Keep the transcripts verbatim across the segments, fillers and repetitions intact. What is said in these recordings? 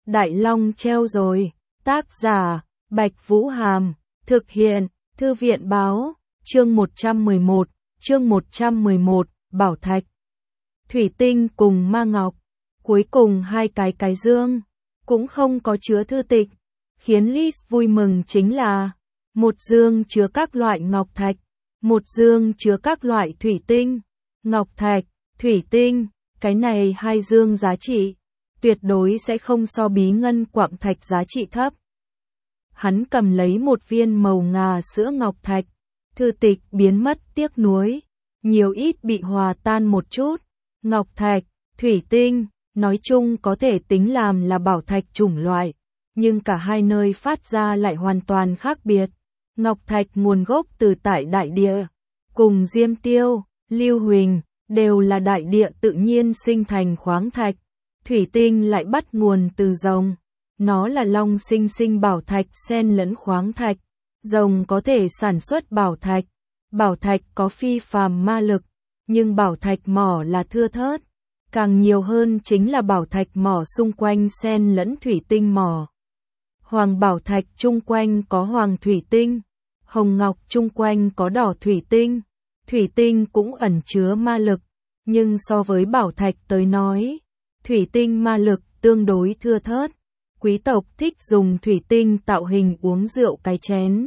Đại Long treo rồi. Tác giả, Bạch Vũ Hàm. Thực hiện, Thư viện Báo. Chương một trăm mười một. Chương một trăm mười một. Bảo thạch, thủy tinh cùng ma ngọc. Cuối cùng hai cái cái dương cũng không có chứa thư tịch. Khiến Liz vui mừng chính là một dương chứa các loại ngọc thạch, một dương chứa các loại thủy tinh. Ngọc thạch, thủy tinh, cái này hai dương giá trị tuyệt đối sẽ không so bí ngân quặng thạch giá trị thấp. Hắn cầm lấy một viên màu ngà sữa ngọc thạch, thư tịch biến mất tiếc nuối, nhiều ít bị hòa tan một chút. Ngọc thạch, thủy tinh, nói chung có thể tính làm là bảo thạch chủng loại, nhưng cả hai nơi phát ra lại hoàn toàn khác biệt. Ngọc thạch nguồn gốc từ tại đại địa, cùng Diêm Tiêu, Lưu Huỳnh, đều là đại địa tự nhiên sinh thành khoáng thạch. Thủy tinh lại bắt nguồn từ rồng, nó là long sinh sinh bảo thạch xen lẫn khoáng thạch. Rồng có thể sản xuất bảo thạch, bảo thạch có phi phàm ma lực, nhưng bảo thạch mỏ là thưa thớt. Càng nhiều hơn chính là bảo thạch mỏ xung quanh xen lẫn thủy tinh mỏ. Hoàng bảo thạch chung quanh có hoàng thủy tinh, hồng ngọc chung quanh có đỏ thủy tinh. Thủy tinh cũng ẩn chứa ma lực, nhưng so với bảo thạch tới nói, thủy tinh ma lực tương đối thưa thớt. Quý tộc thích dùng thủy tinh tạo hình uống rượu cái chén.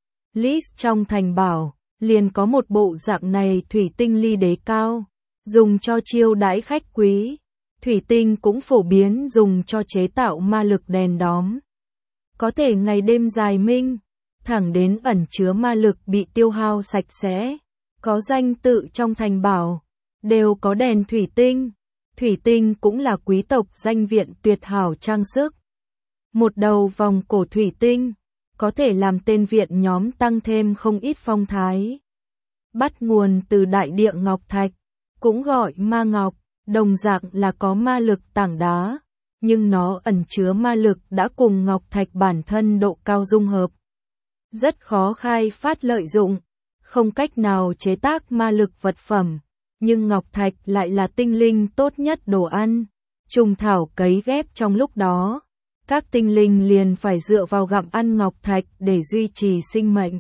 Liz trong thành bảo, liền có một bộ dạng này thủy tinh ly đế cao, dùng cho chiêu đãi khách quý. Thủy tinh cũng phổ biến dùng cho chế tạo ma lực đèn đóm. Có thể ngày đêm dài minh, thẳng đến ẩn chứa ma lực bị tiêu hao sạch sẽ. Có danh tự trong thành bảo, đều có đèn thủy tinh. Thủy tinh cũng là quý tộc danh viện tuyệt hảo trang sức. Một đầu vòng cổ thủy tinh, có thể làm tên viện nhóm tăng thêm không ít phong thái. Bắt nguồn từ đại địa ngọc thạch, cũng gọi ma ngọc, đồng dạng là có ma lực tảng đá, nhưng nó ẩn chứa ma lực đã cùng ngọc thạch bản thân độ cao dung hợp. Rất khó khai phát lợi dụng, không cách nào chế tác ma lực vật phẩm, nhưng ngọc thạch lại là tinh linh tốt nhất đồ ăn. Trùng thảo cấy ghép trong lúc đó, các tinh linh liền phải dựa vào gặm ăn ngọc thạch để duy trì sinh mệnh.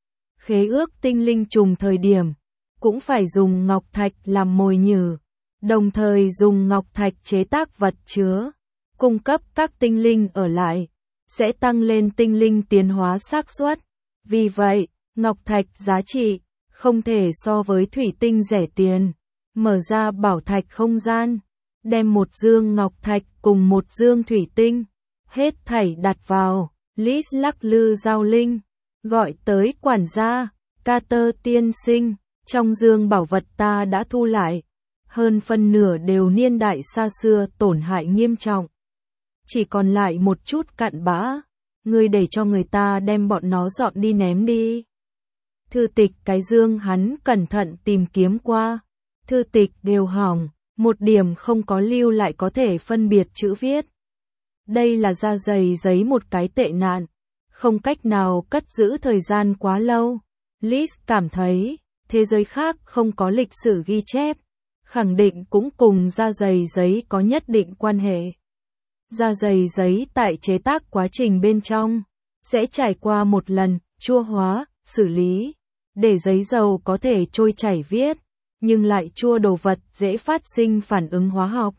Khế ước tinh linh trùng thời điểm, cũng phải dùng ngọc thạch làm mồi nhử, đồng thời dùng ngọc thạch chế tác vật chứa, cung cấp các tinh linh ở lại, sẽ tăng lên tinh linh tiến hóa xác suất. Vì vậy, ngọc thạch giá trị không thể so với thủy tinh rẻ tiền. Mở ra bảo thạch không gian, đem một dương ngọc thạch cùng một dương thủy tinh, hết thảy đặt vào. Liz lắc lư giao linh, gọi tới quản gia. Carter tiên sinh, trong dương bảo vật ta đã thu lại, hơn phân nửa đều niên đại xa xưa tổn hại nghiêm trọng. Chỉ còn lại một chút cặn bã, ngươi để cho người ta đem bọn nó dọn đi ném đi. Thư tịch cái dương hắn cẩn thận tìm kiếm qua, thư tịch đều hỏng, một điểm không có lưu lại có thể phân biệt chữ viết. Đây là da dày giấy một cái tệ nạn, không cách nào cất giữ thời gian quá lâu. Liz cảm thấy, thế giới khác không có lịch sử ghi chép, khẳng định cũng cùng da dày giấy có nhất định quan hệ. Da dày giấy tại chế tác quá trình bên trong, sẽ trải qua một lần, chua hóa, xử lý, để giấy dầu có thể trôi chảy viết, nhưng lại chua đồ vật dễ phát sinh phản ứng hóa học.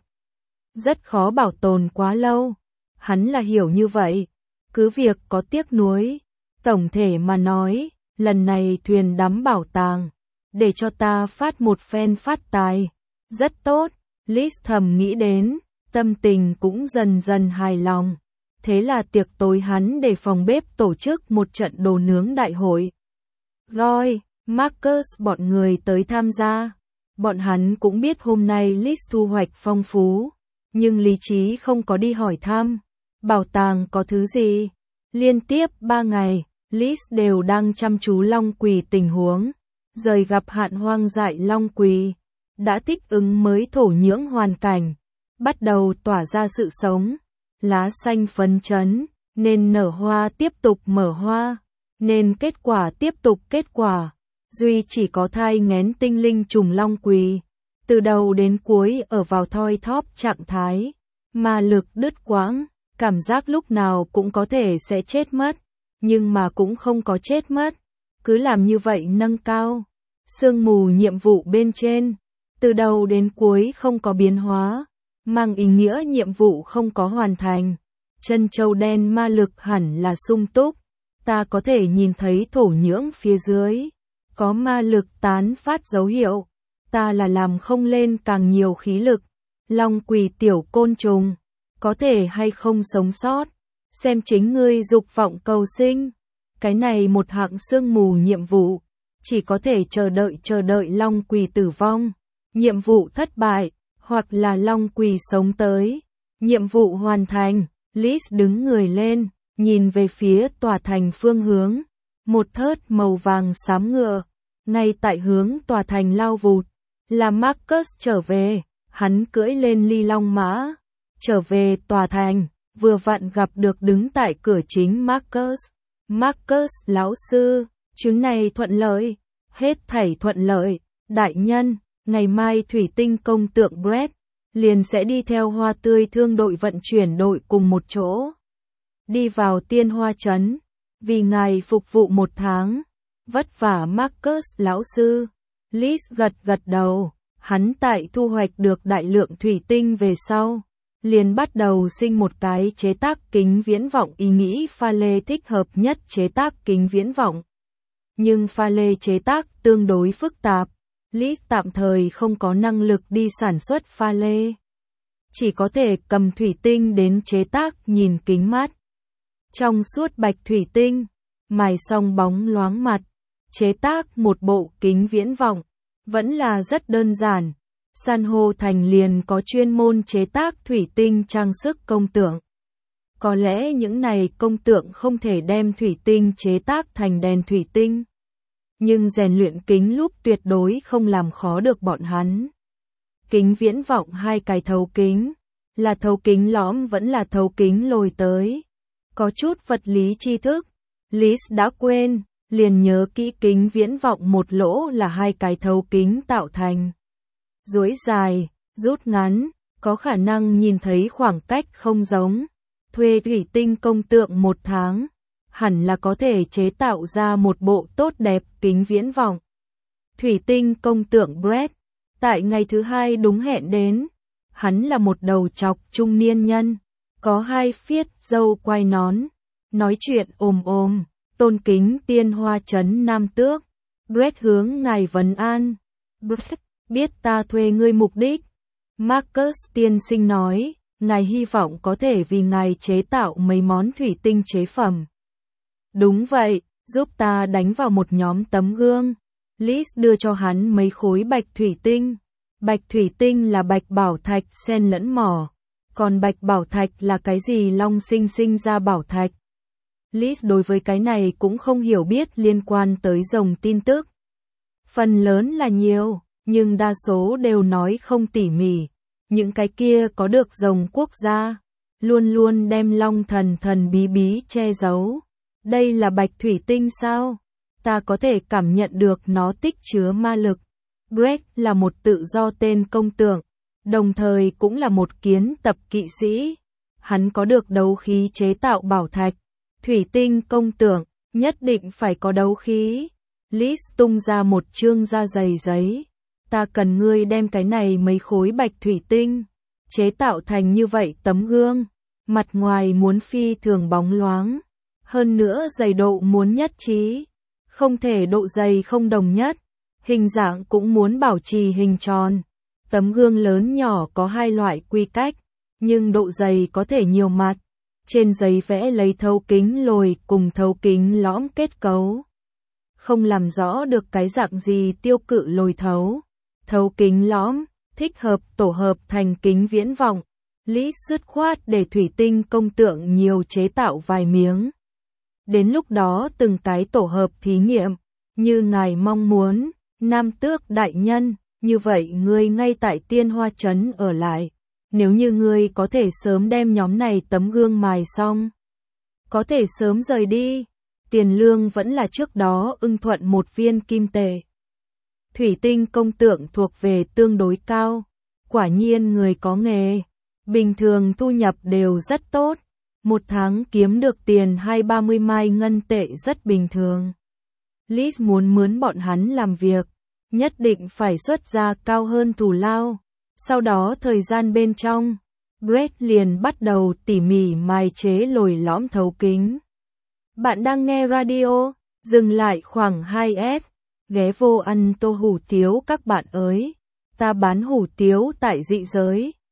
Rất khó bảo tồn quá lâu. Hắn là hiểu như vậy, cứ việc có tiếc nuối. Tổng thể mà nói, lần này thuyền đắm bảo tàng, để cho ta phát một phen phát tài. Rất tốt, Liz thầm nghĩ đến, tâm tình cũng dần dần hài lòng. Thế là tiệc tối hắn để phòng bếp tổ chức một trận đồ nướng đại hội. Goy, Marcus bọn người tới tham gia. Bọn hắn cũng biết hôm nay Liz thu hoạch phong phú, nhưng lý trí không có đi hỏi thăm bảo tàng có thứ gì. Liên tiếp ba ngày, Liz đều đang chăm chú long quỳ tình huống. Rời gặp hạn hoang dại long quỳ, đã thích ứng mới thổ nhưỡng hoàn cảnh, bắt đầu tỏa ra sự sống. Lá xanh phấn chấn, nên nở hoa tiếp tục mở hoa, nên kết quả tiếp tục kết quả. Duy chỉ có thai nghén tinh linh trùng long quỳ, từ đầu đến cuối ở vào thoi thóp trạng thái, ma lực đứt quãng. Cảm giác lúc nào cũng có thể sẽ chết mất, nhưng mà cũng không có chết mất. Cứ làm như vậy nâng cao. Sương mù nhiệm vụ bên trên, từ đầu đến cuối không có biến hóa, mang ý nghĩa nhiệm vụ không có hoàn thành. Chân châu đen ma lực hẳn là sung túc, ta có thể nhìn thấy thổ nhưỡng phía dưới, có ma lực tán phát dấu hiệu, ta là làm không lên càng nhiều khí lực. Long quỷ tiểu côn trùng, có thể hay không sống sót, xem chính ngươi dục vọng cầu sinh. Cái này một hạng sương mù nhiệm vụ, chỉ có thể chờ đợi chờ đợi long quỷ tử vong, nhiệm vụ thất bại, hoặc là long quỷ sống tới. Nhiệm vụ hoàn thành, Liz đứng người lên, nhìn về phía tòa thành phương hướng, một thớt màu vàng xám ngựa, ngay tại hướng tòa thành lao vụt, là Marcus trở về, hắn cưỡi lên ly long mã, trở về tòa thành, vừa vặn gặp được đứng tại cửa chính Marcus. Marcus lão sư, chuyến này thuận lợi, hết thảy thuận lợi, đại nhân, ngày mai thủy tinh công tượng Brett liền sẽ đi theo hoa tươi thương đội vận chuyển đội cùng một chỗ. Đi vào tiên hoa trấn, vì ngài phục vụ một tháng, vất vả Marcus lão sư. Liz gật gật đầu, hắn tại thu hoạch được đại lượng thủy tinh về sau, liền bắt đầu sinh một cái chế tác kính viễn vọng ý nghĩ pha lê thích hợp nhất chế tác kính viễn vọng. Nhưng pha lê chế tác tương đối phức tạp, Liz tạm thời không có năng lực đi sản xuất pha lê. Chỉ có thể cầm thủy tinh đến chế tác nhìn kính mắt. Trong suốt bạch thủy tinh, mài xong bóng loáng mặt, chế tác một bộ kính viễn vọng, vẫn là rất đơn giản. San hô thành liền có chuyên môn chế tác thủy tinh trang sức công tượng. Có lẽ những này công tượng không thể đem thủy tinh chế tác thành đèn thủy tinh, nhưng rèn luyện kính lúp tuyệt đối không làm khó được bọn hắn. Kính viễn vọng hai cái thấu kính, là thấu kính lõm vẫn là thấu kính lồi tới. Có chút vật lý tri thức, Liz đã quên, liền nhớ kỹ kính viễn vọng một lỗ là hai cái thấu kính tạo thành. Duỗi dài, rút ngắn, có khả năng nhìn thấy khoảng cách không giống. Thuê thủy tinh công tượng một tháng, hẳn là có thể chế tạo ra một bộ tốt đẹp kính viễn vọng. Thủy tinh công tượng Brett, tại ngày thứ hai đúng hẹn đến, hắn là một đầu trọc trung niên nhân, có hai phiết râu quai nón, nói chuyện ồm ồm, tôn kính tiên hoa trấn Nam Tước. Brett hướng ngài vấn an. Brett, biết ta thuê ngươi mục đích. Marcus tiên sinh nói, ngài hy vọng có thể vì ngài chế tạo mấy món thủy tinh chế phẩm. Đúng vậy, giúp ta đánh vào một nhóm tấm gương. Liz đưa cho hắn mấy khối bạch thủy tinh. Bạch thủy tinh là bạch bảo thạch xen lẫn mỏ. Còn bạch bảo thạch là cái gì long sinh sinh ra bảo thạch. Liz đối với cái này cũng không hiểu biết liên quan tới rồng tin tức. Phần lớn là nhiều, nhưng đa số đều nói không tỉ mỉ. Những cái kia có được rồng quốc gia, luôn luôn đem long thần thần bí bí che giấu. Đây là bạch thủy tinh sao? Ta có thể cảm nhận được nó tích chứa ma lực. Brett là một tự do tên công tượng, đồng thời cũng là một kiến tập kỵ sĩ. Hắn có được đấu khí chế tạo bảo thạch. Thủy tinh công tượng, nhất định phải có đấu khí. Liz tung ra một chương da dày giấy. Ta cần ngươi đem cái này mấy khối bạch thủy tinh, chế tạo thành như vậy tấm gương. Mặt ngoài muốn phi thường bóng loáng. Hơn nữa dày độ muốn nhất trí. Không thể độ dày không đồng nhất. Hình dạng cũng muốn bảo trì hình tròn. Tấm gương lớn nhỏ có hai loại quy cách, nhưng độ dày có thể nhiều mặt. Trên giấy vẽ lấy thấu kính lồi cùng thấu kính lõm kết cấu. Không làm rõ được cái dạng gì tiêu cự lồi thấu. Thấu kính lõm, thích hợp tổ hợp thành kính viễn vọng. Lý dứt khoát để thủy tinh công tượng nhiều chế tạo vài miếng. Đến lúc đó từng cái tổ hợp thí nghiệm, như ngài mong muốn, Nam Tước đại nhân, như vậy ngươi ngay tại tiên hoa trấn ở lại. Nếu như ngươi có thể sớm đem nhóm này tấm gương mài xong, có thể sớm rời đi, tiền lương vẫn là trước đó ưng thuận một viên kim tệ. Thủy tinh công tượng thuộc về tương đối cao, quả nhiên người có nghề, bình thường thu nhập đều rất tốt, Một tháng kiếm được tiền hai ba mươi mai ngân tệ rất bình thường. Liz muốn mướn bọn hắn làm việc, nhất định phải xuất ra cao hơn thù lao. Sau đó thời gian bên trong, Brett liền bắt đầu tỉ mỉ mài chế lồi lõm thấu kính. Bạn đang nghe radio, dừng lại khoảng hai S, ghé vô ăn tô hủ tiếu các bạn ơi. Ta bán hủ tiếu tại dị giới.